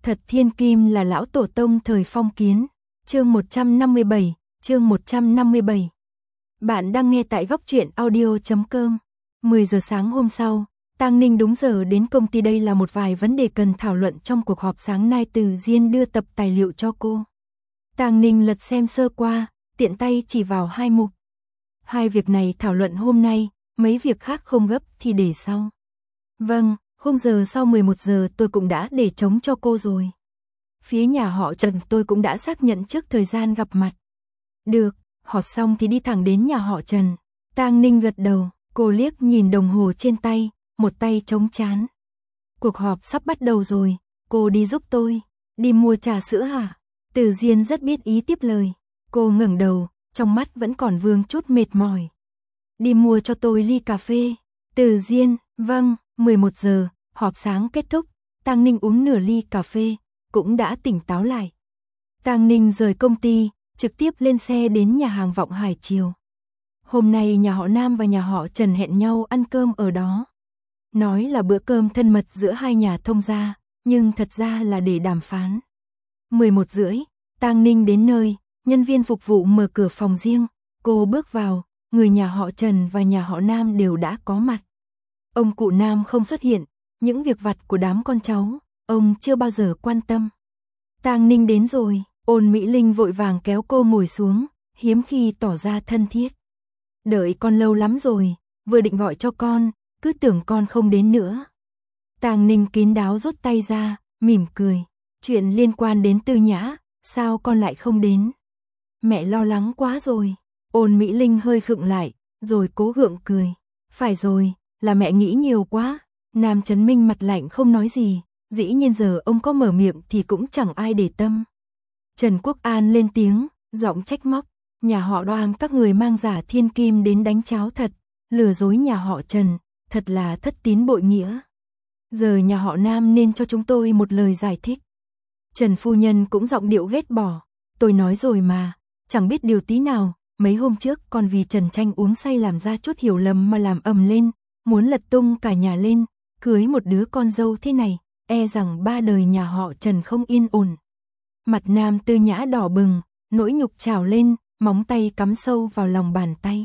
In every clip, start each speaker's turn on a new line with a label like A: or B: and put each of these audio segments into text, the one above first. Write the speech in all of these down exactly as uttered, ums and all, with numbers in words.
A: Thật thiên kim là lão tổ tông thời phong kiến. Chương một trăm năm mươi bảy, chương một trăm năm mươi bảy. Bạn đang nghe tại góc truyện audio chấm com. mười giờ sáng hôm sau, Tang Ninh đúng giờ đến công ty. Đây là một vài vấn đề cần thảo luận trong cuộc họp sáng nay. Từ Diên đưa tập tài liệu cho cô. Tang Ninh lật xem sơ qua, tiện tay chỉ vào hai mục. Hai việc này thảo luận hôm nay, mấy việc khác không gấp thì để sau. Vâng, khung giờ sau mười một giờ tôi cũng đã để trống cho cô rồi. Phía nhà họ Trần tôi cũng đã xác nhận trước thời gian gặp mặt. Được, họp xong thì đi thẳng đến nhà họ Trần. Tang Ninh gật đầu, cô liếc nhìn đồng hồ trên tay, một tay trống trán. Cuộc họp sắp bắt đầu rồi, cô đi giúp tôi. Đi mua trà sữa hả? Từ Diên rất biết ý tiếp lời. Cô ngẩng đầu, trong mắt vẫn còn vương chút mệt mỏi. Đi mua cho tôi ly cà phê. Từ Diên, vâng. mười một giờ, họp sáng kết thúc, Tang Ninh uống nửa ly cà phê, cũng đã tỉnh táo lại. Tang Ninh rời công ty, trực tiếp lên xe đến nhà hàng Vọng Hải chiều. Hôm nay nhà họ Nam và nhà họ Trần hẹn nhau ăn cơm ở đó. Nói là bữa cơm thân mật giữa hai nhà thông gia, nhưng thật ra là để đàm phán. mười một rưỡi, Tang Ninh đến nơi, nhân viên phục vụ mở cửa phòng riêng, cô bước vào, người nhà họ Trần và nhà họ Nam đều đã có mặt. Ông cụ Nam không xuất hiện, những việc vặt của đám con cháu, ông chưa bao giờ quan tâm. Tang Ninh đến rồi, Ôn Mỹ Linh vội vàng kéo cô ngồi xuống, hiếm khi tỏ ra thân thiết. Đợi con lâu lắm rồi, vừa định gọi cho con, cứ tưởng con không đến nữa. Tang Ninh kín đáo rút tay ra, mỉm cười. Chuyện liên quan đến Tư Nhã, sao con lại không đến? Mẹ lo lắng quá rồi. Ôn Mỹ Linh hơi khựng lại, rồi cố gượng cười. Phải rồi, là mẹ nghĩ nhiều quá. Nam Chấn Minh mặt lạnh không nói gì, dĩ nhiên giờ ông có mở miệng thì cũng chẳng ai để tâm. Trần Quốc An lên tiếng, giọng trách móc, nhà họ Đoan các người mang giả thiên kim đến đánh cháo thật, lừa dối nhà họ Trần, thật là thất tín bội nghĩa. Giờ nhà họ Nam nên cho chúng tôi một lời giải thích. Trần phu nhân cũng giọng điệu ghét bỏ, tôi nói rồi mà, chẳng biết điều tí nào, mấy hôm trước còn vì Trần Tranh uống say làm ra chút hiểu lầm mà làm ầm lên. Muốn lật tung cả nhà lên, cưới một đứa con dâu thế này, e rằng ba đời nhà họ Trần không yên ổn. Mặt Nam Tư Nhã đỏ bừng, nỗi nhục trào lên, móng tay cắm sâu vào lòng bàn tay.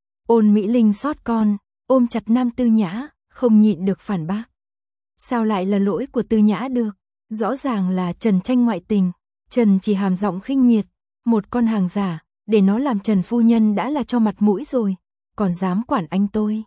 A: Ôn Mỹ Linh xót con, ôm chặt Nam Tư Nhã, không nhịn được phản bác. Sao lại là lỗi của Tư Nhã được? Rõ ràng là Trần Tranh ngoại tình, Trần chỉ hàm giọng khinh miệt, một con hàng giả, để nó làm Trần phu nhân đã là cho mặt mũi rồi, còn dám quản anh tôi.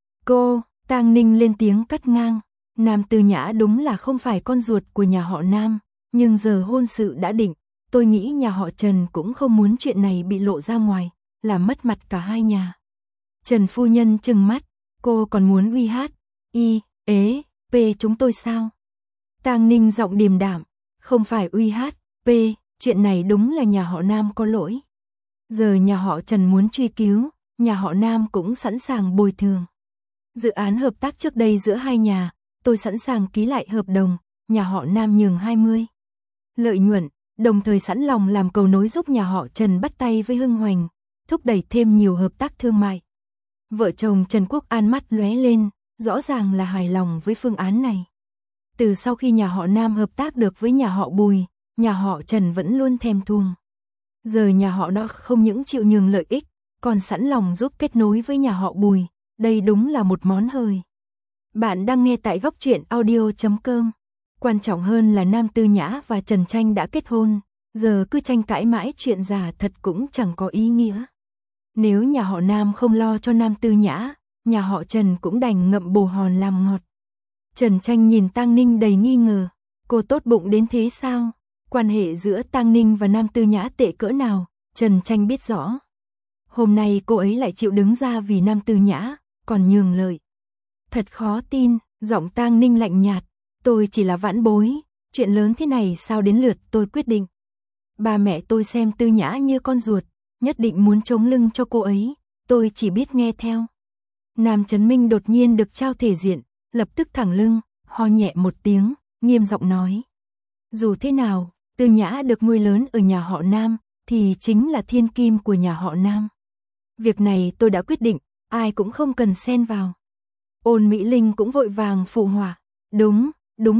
A: Cô, Tang Ninh lên tiếng cắt ngang, Nam Tư Nhã đúng là không phải con ruột của nhà họ Nam, nhưng giờ hôn sự đã định, tôi nghĩ nhà họ Trần cũng không muốn chuyện này bị lộ ra ngoài, làm mất mặt cả hai nhà. Trần phu nhân trừng mắt, cô còn muốn uy hát, y, ế, p chúng tôi sao? Tang Ninh giọng điềm đạm, không phải uy hát, p, chuyện này đúng là nhà họ Nam có lỗi. Giờ nhà họ Trần muốn truy cứu, nhà họ Nam cũng sẵn sàng bồi thường. Dự án hợp tác trước đây giữa hai nhà, tôi sẵn sàng ký lại hợp đồng, nhà họ Nam nhường hai mươi. Lợi nhuận, đồng thời sẵn lòng làm cầu nối giúp nhà họ Trần bắt tay với Hưng Hoành, thúc đẩy thêm nhiều hợp tác thương mại. Vợ chồng Trần Quốc An mắt lóe lên, rõ ràng là hài lòng với phương án này. Từ sau khi nhà họ Nam hợp tác được với nhà họ Bùi, nhà họ Trần vẫn luôn thèm thuồng. Giờ nhà họ nó không những chịu nhường lợi ích, còn sẵn lòng giúp kết nối với nhà họ Bùi. Đây đúng là một món hời. Bạn đang nghe tại góc truyện audio chấm com. Quan trọng hơn là Nam Tư Nhã và Trần Tranh đã kết hôn, giờ cứ tranh cãi mãi chuyện giả thật cũng chẳng có ý nghĩa. Nếu nhà họ Nam không lo cho Nam Tư Nhã, nhà họ Trần cũng đành ngậm bồ hòn làm ngọt. Trần Tranh nhìn Tang Ninh đầy nghi ngờ, cô tốt bụng đến thế sao? Quan hệ giữa Tang Ninh và Nam Tư Nhã tệ cỡ nào, Trần Tranh biết rõ. Hôm nay cô ấy lại chịu đứng ra vì Nam Tư Nhã, còn nhường lợi. Thật khó tin, giọng Tang Ninh lạnh nhạt, tôi chỉ là vãn bối, chuyện lớn thế này sao đến lượt tôi quyết định. Ba mẹ tôi xem Tư Nhã như con ruột, nhất định muốn chống lưng cho cô ấy, tôi chỉ biết nghe theo. Nam Chấn Minh đột nhiên được trao thể diện, lập tức thẳng lưng, ho nhẹ một tiếng, nghiêm giọng nói. Dù thế nào, Tư Nhã được nuôi lớn ở nhà họ Nam, thì chính là thiên kim của nhà họ Nam. Việc này tôi đã quyết định, ai cũng không cần xen vào. Ôn Mỹ Linh cũng vội vàng phụ họa. Đúng, đúng vậy,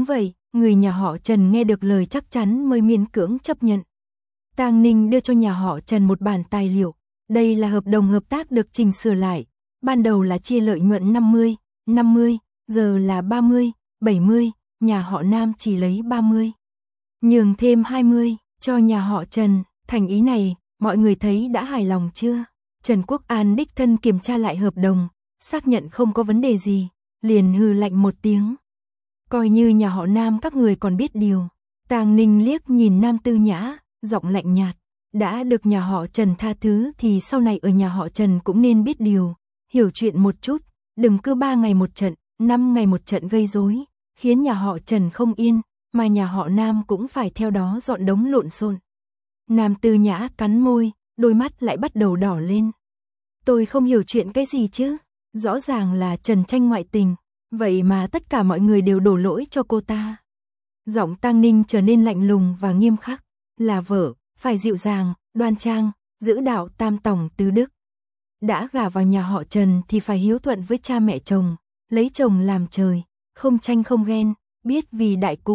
A: Người nhà họ Trần nghe được lời chắc chắn mới miễn cưỡng chấp nhận. Tang Ninh đưa cho nhà họ Trần một bản tài liệu. Đây là hợp đồng hợp tác được chỉnh sửa lại. Ban đầu là chia lợi nhuận năm mươi, năm mươi, giờ là ba mươi, bảy mươi, nhà họ Nam chỉ lấy ba mươi. Nhường thêm hai mươi, cho nhà họ Trần, thành ý này, mọi người thấy đã hài lòng chưa? Trần Quốc An đích thân kiểm tra lại hợp đồng, xác nhận không có vấn đề gì, liền hừ lạnh một tiếng. Coi như nhà họ Nam các người còn biết điều. Tang Ninh liếc nhìn Nam Tư Nhã, giọng lạnh nhạt. Đã được nhà họ Trần tha thứ thì sau này ở nhà họ Trần cũng nên biết điều, hiểu chuyện một chút, đừng cứ ba ngày một trận, năm ngày một trận gây rối, khiến nhà họ Trần không yên, mà nhà họ Nam cũng phải theo đó dọn đống lộn xộn. Nam Tư Nhã cắn môi, đôi mắt lại bắt đầu đỏ lên. Tôi không hiểu chuyện cái gì chứ, rõ ràng là Trần Tranh ngoại tình, vậy mà tất cả mọi người đều đổ lỗi cho cô ta. Giọng Tang Ninh trở nên lạnh lùng và nghiêm khắc, là vợ, phải dịu dàng, đoan trang, giữ đạo tam tòng tứ đức. Đã gả vào nhà họ Trần thì phải hiếu thuận với cha mẹ chồng, lấy chồng làm trời, không tranh không ghen, biết vì đại cục.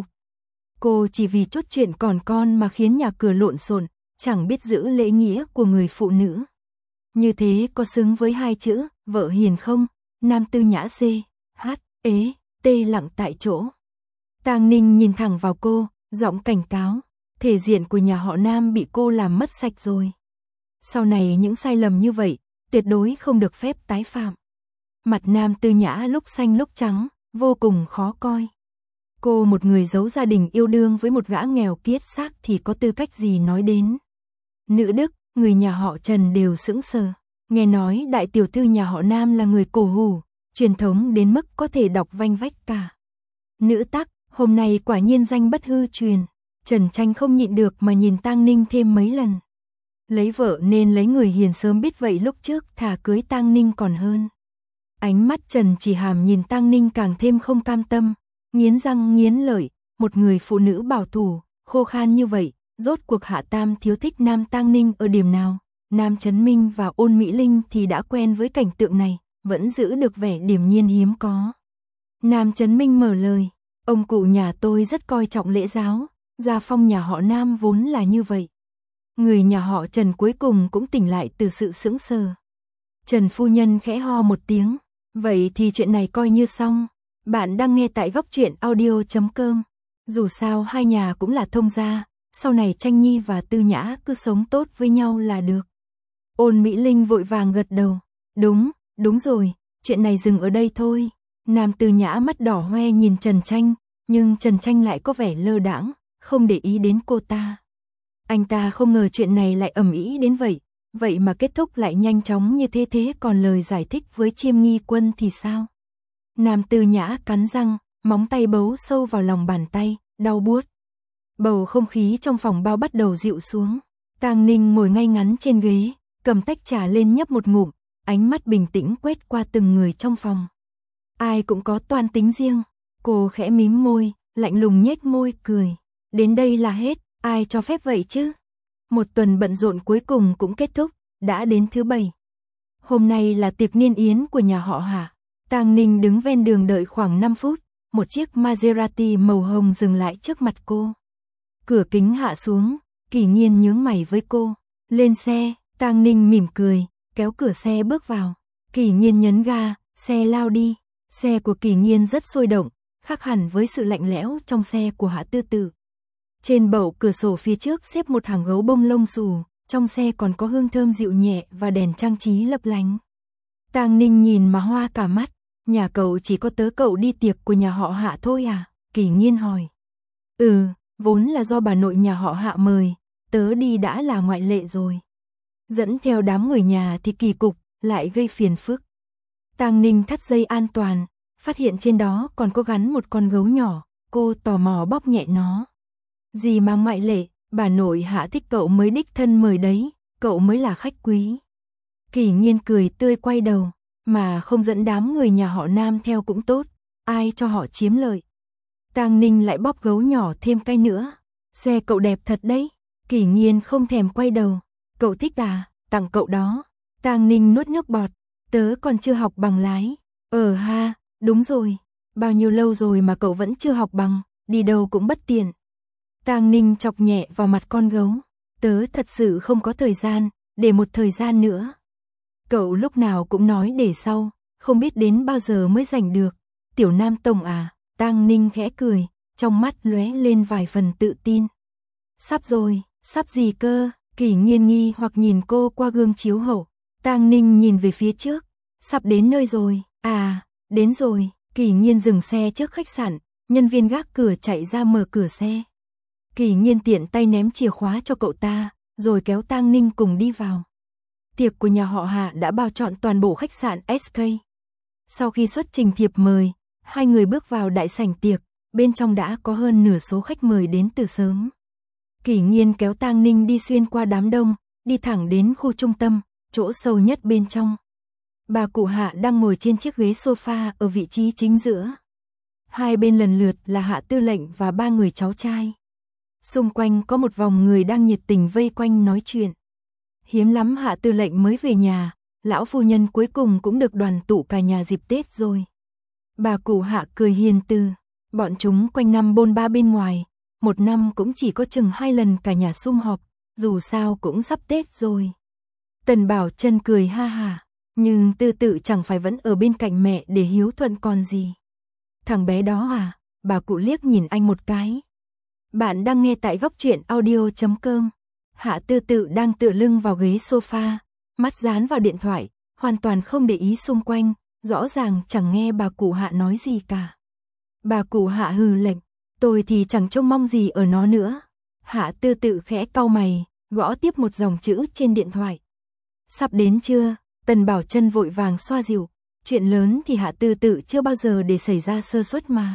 A: Cô chỉ vì chút chuyện còn con mà khiến nhà cửa lộn xộn, chẳng biết giữ lễ nghĩa của người phụ nữ. Như thế có xứng với hai chữ, vợ hiền không? Nam Tư Nhã C, H, ế, tê lặng tại chỗ. Tang Ninh nhìn thẳng vào cô, giọng cảnh cáo. Thể diện của nhà họ Nam bị cô làm mất sạch rồi. Sau này những sai lầm như vậy, tuyệt đối không được phép tái phạm. Mặt Nam Tư Nhã lúc xanh lúc trắng, vô cùng khó coi. Cô một người giấu gia đình yêu đương với một gã nghèo kiết xác thì có tư cách gì nói đến. Nữ đức, người nhà họ Trần đều sững sờ. Nghe nói đại tiểu thư nhà họ Nam là người cổ hủ, truyền thống đến mức có thể đọc vanh vách cả. Nữ tắc, hôm nay quả nhiên danh bất hư truyền. Trần Tranh không nhịn được mà nhìn Tang Ninh thêm mấy lần. Lấy vợ nên lấy người hiền, sớm biết vậy lúc trước thà cưới Tang Ninh còn hơn. Ánh mắt Trần Chỉ Hàm nhìn Tang Ninh càng thêm không cam tâm, nghiến răng nghiến lợi, một người phụ nữ bảo thủ, khô khan như vậy, rốt cuộc Hạ Tam thiếu thích Nam Tang Ninh ở điểm nào? Nam Chấn Minh và Ôn Mỹ Linh thì đã quen với cảnh tượng này, vẫn giữ được vẻ điềm nhiên hiếm có. Nam Chấn Minh mở lời, ông cụ nhà tôi rất coi trọng lễ giáo. Gia phong nhà họ Nam vốn là như vậy. Người nhà họ Trần cuối cùng cũng tỉnh lại từ sự sững sờ. Trần phu nhân khẽ ho một tiếng. Vậy thì chuyện này coi như xong. Bạn đang nghe tại góc truyện audio chấm com. Dù sao hai nhà cũng là thông gia, sau này Tranh Nhi và Tư Nhã cứ sống tốt với nhau là được. Ôn Mỹ Linh vội vàng gật đầu. Đúng, đúng rồi, chuyện này dừng ở đây thôi. Nam Tư Nhã mắt đỏ hoe nhìn Trần Tranh, nhưng Trần Tranh lại có vẻ lơ đãng, không để ý đến cô ta. Anh ta không ngờ chuyện này lại ầm ĩ đến vậy, vậy mà kết thúc lại nhanh chóng như thế. Thế còn lời giải thích với Chiêm Nghi Quân thì sao? Nam Tư Nhã cắn răng, móng tay bấu sâu vào lòng bàn tay, đau buốt. Bầu không khí trong phòng bao bắt đầu dịu xuống. Tang Ninh ngồi ngay ngắn trên ghế, cầm tách trà lên nhấp một ngụm, ánh mắt bình tĩnh quét qua từng người trong phòng. Ai cũng có toan tính riêng. Cô khẽ mím môi, lạnh lùng nhếch môi cười. Đến đây là hết, ai cho phép vậy chứ? Một tuần bận rộn cuối cùng cũng kết thúc, đã đến thứ bảy. Hôm nay là tiệc niên yến của nhà họ Hạ. Tang Ninh đứng ven đường đợi khoảng năm phút, một chiếc Maserati màu hồng dừng lại trước mặt cô. Cửa kính hạ xuống, Kỳ Nhiên nhướng mày với cô. Lên xe, Tang Ninh mỉm cười, kéo cửa xe bước vào. Kỳ Nhiên nhấn ga, xe lao đi. Xe của Kỳ Nhiên rất sôi động, khác hẳn với sự lạnh lẽo trong xe của Hạ Tư Tử. Trên bậu cửa sổ phía trước xếp một hàng gấu bông lông xù, trong xe còn có hương thơm dịu nhẹ và đèn trang trí lấp lánh. Tang Ninh nhìn mà hoa cả mắt, nhà cậu chỉ có tớ cậu đi tiệc của nhà họ Hạ thôi à? Kỳ Nhiên hỏi. Ừ, vốn là do bà nội nhà họ Hạ mời, tớ đi đã là ngoại lệ rồi. Dẫn theo đám người nhà thì kỳ cục, lại gây phiền phức. Tang Ninh thắt dây an toàn, phát hiện trên đó còn có gắn một con gấu nhỏ, cô tò mò bóp nhẹ nó. Gì mà ngoại lệ, bà nội Hạ thích cậu mới đích thân mời đấy, cậu mới là khách quý. Kỳ Nhiên cười tươi quay đầu, mà không dẫn đám người nhà họ Nam theo cũng tốt, ai cho họ chiếm lợi. Tang Ninh lại bóp gấu nhỏ thêm cái nữa. Xe cậu đẹp thật đấy. Kỳ Nhiên không thèm quay đầu. Cậu thích à, tặng cậu đó. Tang Ninh nuốt nước bọt. Tớ còn chưa học bằng lái. Ờ ha, đúng rồi. Bao nhiêu lâu rồi mà cậu vẫn chưa học bằng. đi đâu cũng bất tiện. Tang Ninh chọc nhẹ vào mặt con gấu, tớ thật sự không có thời gian, để một thời gian nữa. Cậu lúc nào cũng nói để sau, không biết đến bao giờ mới rảnh được. Tiểu Nam Tổng à, Tang Ninh khẽ cười, trong mắt lóe lên vài phần tự tin. Sắp rồi, sắp gì cơ? Kỷ Nghiên nghi hoặc nhìn cô qua gương chiếu hậu. Tang Ninh nhìn về phía trước, sắp đến nơi rồi. À, đến rồi. Kỷ Nghiên dừng xe trước khách sạn, nhân viên gác cửa chạy ra mở cửa xe. Kỷ Nghiên tiện tay ném chìa khóa cho cậu ta, rồi kéo Tang Ninh cùng đi vào. Tiệc của nhà họ Hạ đã bao trọn toàn bộ khách sạn ét ca. Sau khi xuất trình thiệp mời, hai người bước vào đại sảnh tiệc, bên trong đã có hơn nửa số khách mời đến từ sớm. Kỷ Nghiên kéo Tang Ninh đi xuyên qua đám đông, đi thẳng đến khu trung tâm, chỗ sâu nhất bên trong. Bà cụ Hạ đang ngồi trên chiếc ghế sofa ở vị trí chính giữa. Hai bên lần lượt là Hạ Tư Lệnh và ba người cháu trai. Xung quanh có một vòng người đang nhiệt tình vây quanh nói chuyện. Hiếm lắm Hạ Tư Lệnh mới về nhà, lão phu nhân cuối cùng cũng được đoàn tụ cả nhà dịp Tết rồi. Bà cụ Hạ cười hiền từ, bọn chúng quanh năm bôn ba bên ngoài, một năm cũng chỉ có chừng hai lần cả nhà sum họp, dù sao cũng sắp Tết rồi. Tần Bảo Chân cười ha ha, nhưng Tư Tự chẳng phải vẫn ở bên cạnh mẹ để hiếu thuận còn gì. Thằng bé đó à, bà cụ liếc nhìn anh một cái. Bạn đang nghe tại góc truyện audio chấm com. Hạ Tư Tự đang tựa lưng vào ghế sofa, mắt dán vào điện thoại, hoàn toàn không để ý xung quanh, rõ ràng chẳng nghe bà cụ Hạ nói gì cả. Bà cụ Hạ hừ lệnh, tôi thì chẳng trông mong gì ở nó nữa. Hạ Tư Tự khẽ cau mày, gõ tiếp một dòng chữ trên điện thoại. Sắp đến chưa? Tần Bảo Chân vội vàng xoa dịu, chuyện lớn thì Hạ Tư Tự chưa bao giờ để xảy ra sơ suất mà.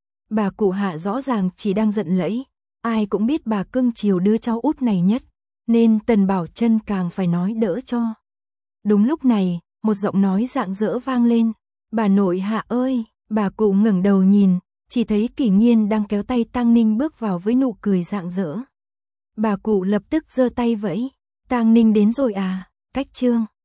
A: Bà cụ Hạ rõ ràng chỉ đang giận lẫy, ai cũng biết bà cưng chiều đứa cháu út này nhất, nên Tần Bảo Chân càng phải nói đỡ cho. Đúng lúc này, một giọng nói rạng rỡ vang lên, bà nội Hạ ơi. Bà cụ ngẩng đầu nhìn, chỉ thấy Kỷ Nghiên đang kéo tay Tang Ninh bước vào với nụ cười rạng rỡ. Bà cụ lập tức giơ tay vẫy, Tang Ninh đến rồi à, cách chương.